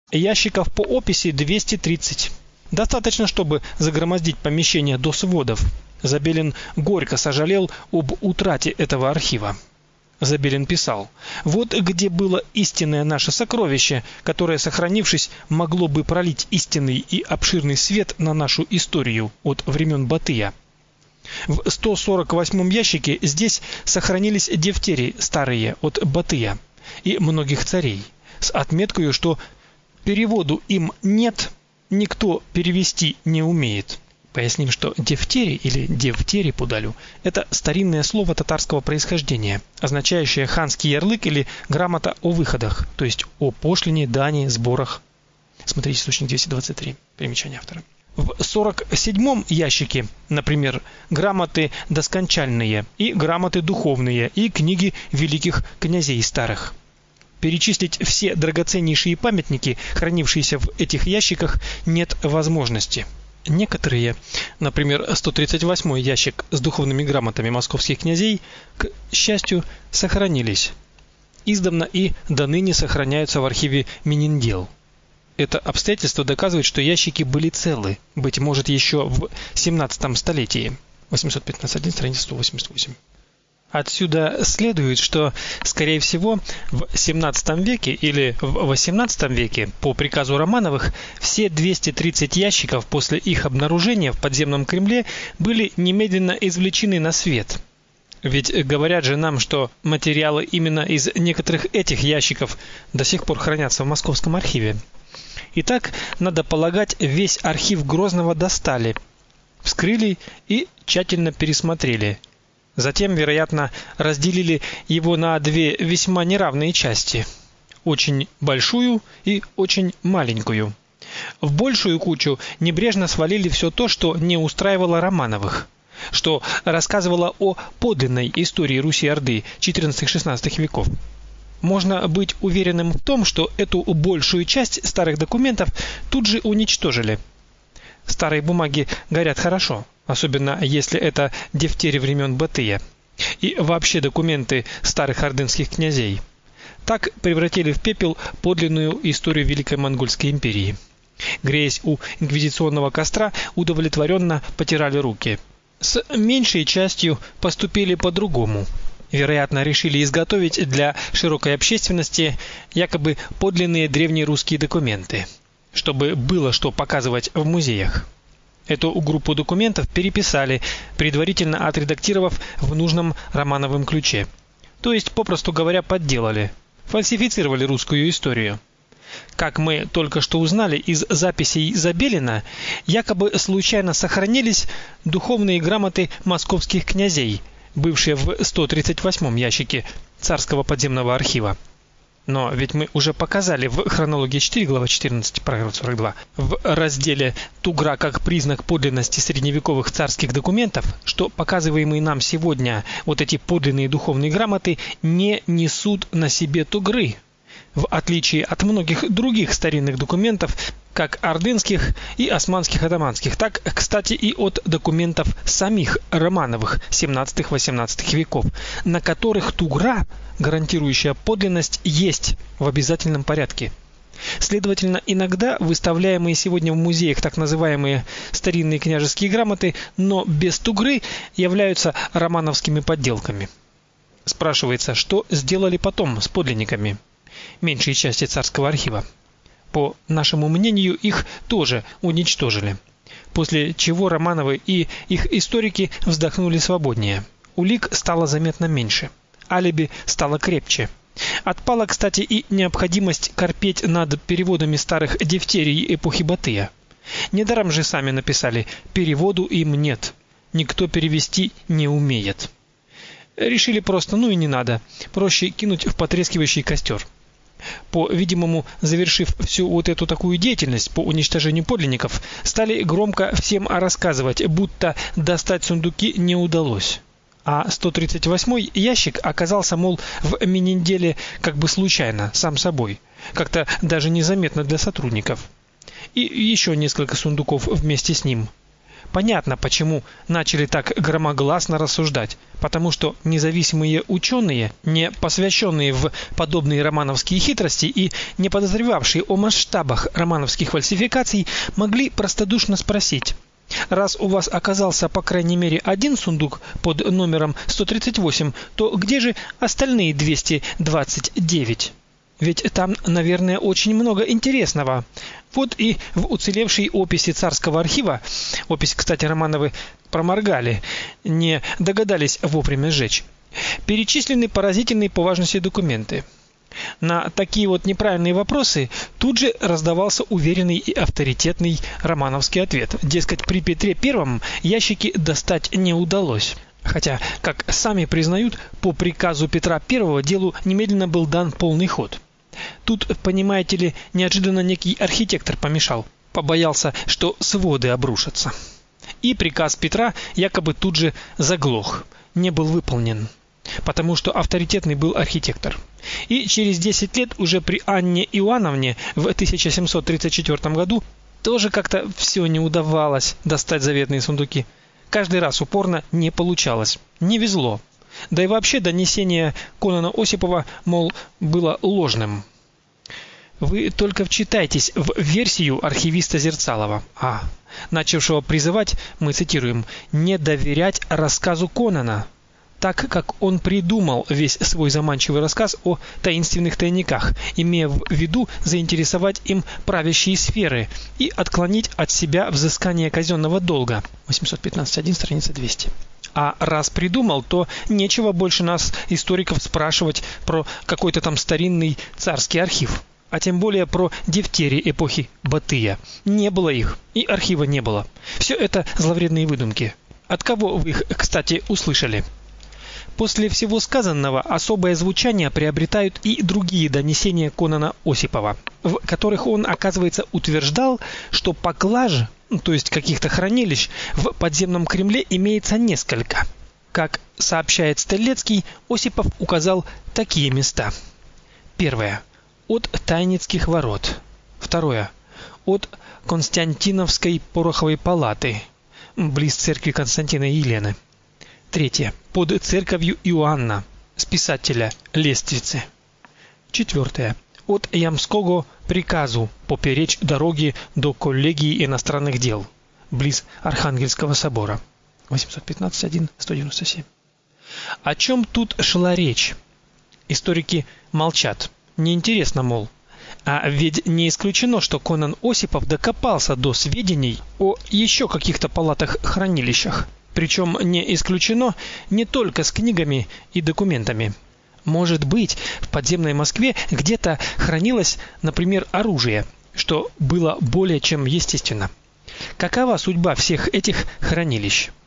Ящиков по описи 230. Достаточно, чтобы загромоздить помещение до сводов. Забелин горько сожалел об утрате этого архива. Забелин писал: «Вот где было истинное наше сокровище, которое, сохранившись, могло бы пролить истинный и обширный свет на нашу историю от времен Батыя». В 148 ящике здесь сохранились дифтерии старые от Батыя и многих царей, с отметкой, что переводу им нет, никто перевести не умеет. Поясним, что дифтерий или девтери подалю – это старинное слово татарского происхождения, означающее ханский ярлык или грамота о выходах, то есть о пошлине, дани, сборах. Смотрите источник 223, примечание автора. В 47 ящике, например, грамоты доскончальные и грамоты духовные и книги великих князей старых. Перечислить все драгоценнейшие памятники, хранившиеся в этих ящиках, нет возможности. Некоторые, например, 138 ящик с духовными грамотами московских князей, к счастью, сохранились. Издавна и доныне сохраняются в архиве Мининдел. Это обстоятельство доказывает, что ящики были целы, быть может, еще в 17 столетии. 815, страница 188. Отсюда следует, что, скорее всего, в 17 веке или в 18 веке по приказу Романовых все 230 ящиков после их обнаружения в подземном Кремле были немедленно извлечены на свет. Ведь говорят же нам, что материалы именно из некоторых этих ящиков до сих пор хранятся в Московском архиве. Итак, надо полагать, весь архив Грозного достали, вскрыли и тщательно пересмотрели. Затем, вероятно, разделили его на две весьма неравные части: очень большую и очень маленькую. В большую кучу небрежно свалили все то, что не устраивало Романовых, что рассказывало о подлинной истории Руси-Орды XIV-XVI веков. Можно быть уверенным в том, что эту большую часть старых документов тут же уничтожили. Старые бумаги горят хорошо, особенно если это дифтерии времен Батыя и вообще документы старых ордынских князей. Так превратили в пепел подлинную историю Великой Монгольской империи. Греясь у инквизиционного костра, удовлетворенно потирали руки. С меньшей частью поступили по-другому. Вероятно, решили изготовить для широкой общественности якобы подлинные древнерусские документы, чтобы было что показывать в музеях. Эту группу документов переписали, предварительно отредактировав в нужном Романовым ключе. То есть, попросту говоря, подделали, фальсифицировали русскую историю. Как мы только что узнали из записей Забелина, якобы случайно сохранились духовные грамоты московских князей, бывшие в 138 ящике царского подземного архива. Но ведь мы уже показали в хронологии 4, глава 14, параграф 42, в разделе «Тугра как признак подлинности средневековых царских документов», что показываемые нам сегодня вот эти подлинные духовные грамоты не несут на себе тугры, в отличие от многих других старинных документов, как ордынских и османских атаманских, так, кстати, и от документов самих Романовых 17-18 веков, на которых тугра, гарантирующая подлинность, есть в обязательном порядке. Следовательно, иногда выставляемые сегодня в музеях так называемые старинные княжеские грамоты, но без тугры, являются романовскими подделками. Спрашивается, что сделали потом с подлинниками меньшей части царского архива? По нашему мнению, их тоже уничтожили. После чего Романовы и их историки вздохнули свободнее. Улик стало заметно меньше. Алиби стало крепче. Отпала, кстати, и необходимость корпеть над переводами старых дифтерий эпохи Батыя. Недаром же сами написали: переводу им нет, никто перевести не умеет. Решили просто, ну и не надо, проще кинуть в потрескивающий костер. По-видимому, завершив всю вот эту такую деятельность по уничтожению подлинников, стали громко всем рассказывать, будто достать сундуки не удалось. А 138-й ящик оказался, мол, в Мининделе как бы случайно, сам собой, как-то даже незаметно для сотрудников. И еще несколько сундуков вместе с ним. Понятно, почему начали так громогласно рассуждать, потому что независимые ученые, не посвященные в подобные романовские хитрости и не подозревавшие о масштабах романовских фальсификаций, могли простодушно спросить: раз у вас оказался по крайней мере один сундук под номером 138, то где же остальные 229? Ведь там, наверное, очень много интересного. Вот и в уцелевшей описи царского архива, опись, кстати, Романовы проморгали, не догадались вовремя сжечь, перечислены поразительные по важности документы. На такие вот неправильные вопросы тут же раздавался уверенный и авторитетный романовский ответ. Дескать, при Петре I ящики достать не удалось. Хотя, как сами признают, по приказу Петра I делу немедленно был дан полный ход. Тут, понимаете ли, неожиданно некий архитектор помешал, побоялся, что своды обрушатся. И приказ Петра якобы тут же заглох, не был выполнен, потому что авторитетный был архитектор. И через 10 лет уже при Анне Иоанновне в 1734 году тоже как-то все не удавалось достать заветные сундуки. Каждый раз упорно не получалось, не везло. Да и вообще донесение Конана Осипова, мол, было ложным. Вы только вчитайтесь в версию архивиста Зерцалова, начавшего призывать, мы цитируем, не доверять рассказу Конана, так как он придумал весь свой заманчивый рассказ о таинственных тайниках, имея в виду заинтересовать им правящие сферы и отклонить от себя взыскание казенного долга. 815.1, страница 200. А раз придумал, то нечего больше нас, историков, спрашивать про какой-то там старинный царский архив, а тем более про дифтерии эпохи Батыя. Не было их, и архива не было. Все это зловредные выдумки. От кого вы их, кстати, услышали? После всего сказанного особое звучание приобретают и другие донесения Конана Осипова, в которых он, оказывается, утверждал, что поклаж, то есть каких-то хранилищ, в подземном Кремле имеется несколько. Как сообщает Стелецкий, Осипов указал такие места. Первое. От Тайницких ворот. Второе. От Константиновской пороховой палаты, близ церкви Константина и Елены. Третье. Под церковью Иоанна, списателя Лествицы. Четвертое. От Ямского приказу поперечь дороги до коллегии иностранных дел, близ Архангельского собора. 815.1, 197. О чем тут шла речь? Историки молчат. Неинтересно, мол. А ведь не исключено, что Конан Осипов докопался до сведений о еще каких-то палатах-хранилищах. Причем не исключено не только с книгами и документами. Может быть, в подземной Москве где-то хранилось, например, оружие, что было более чем естественно. Какова судьба всех этих хранилищ?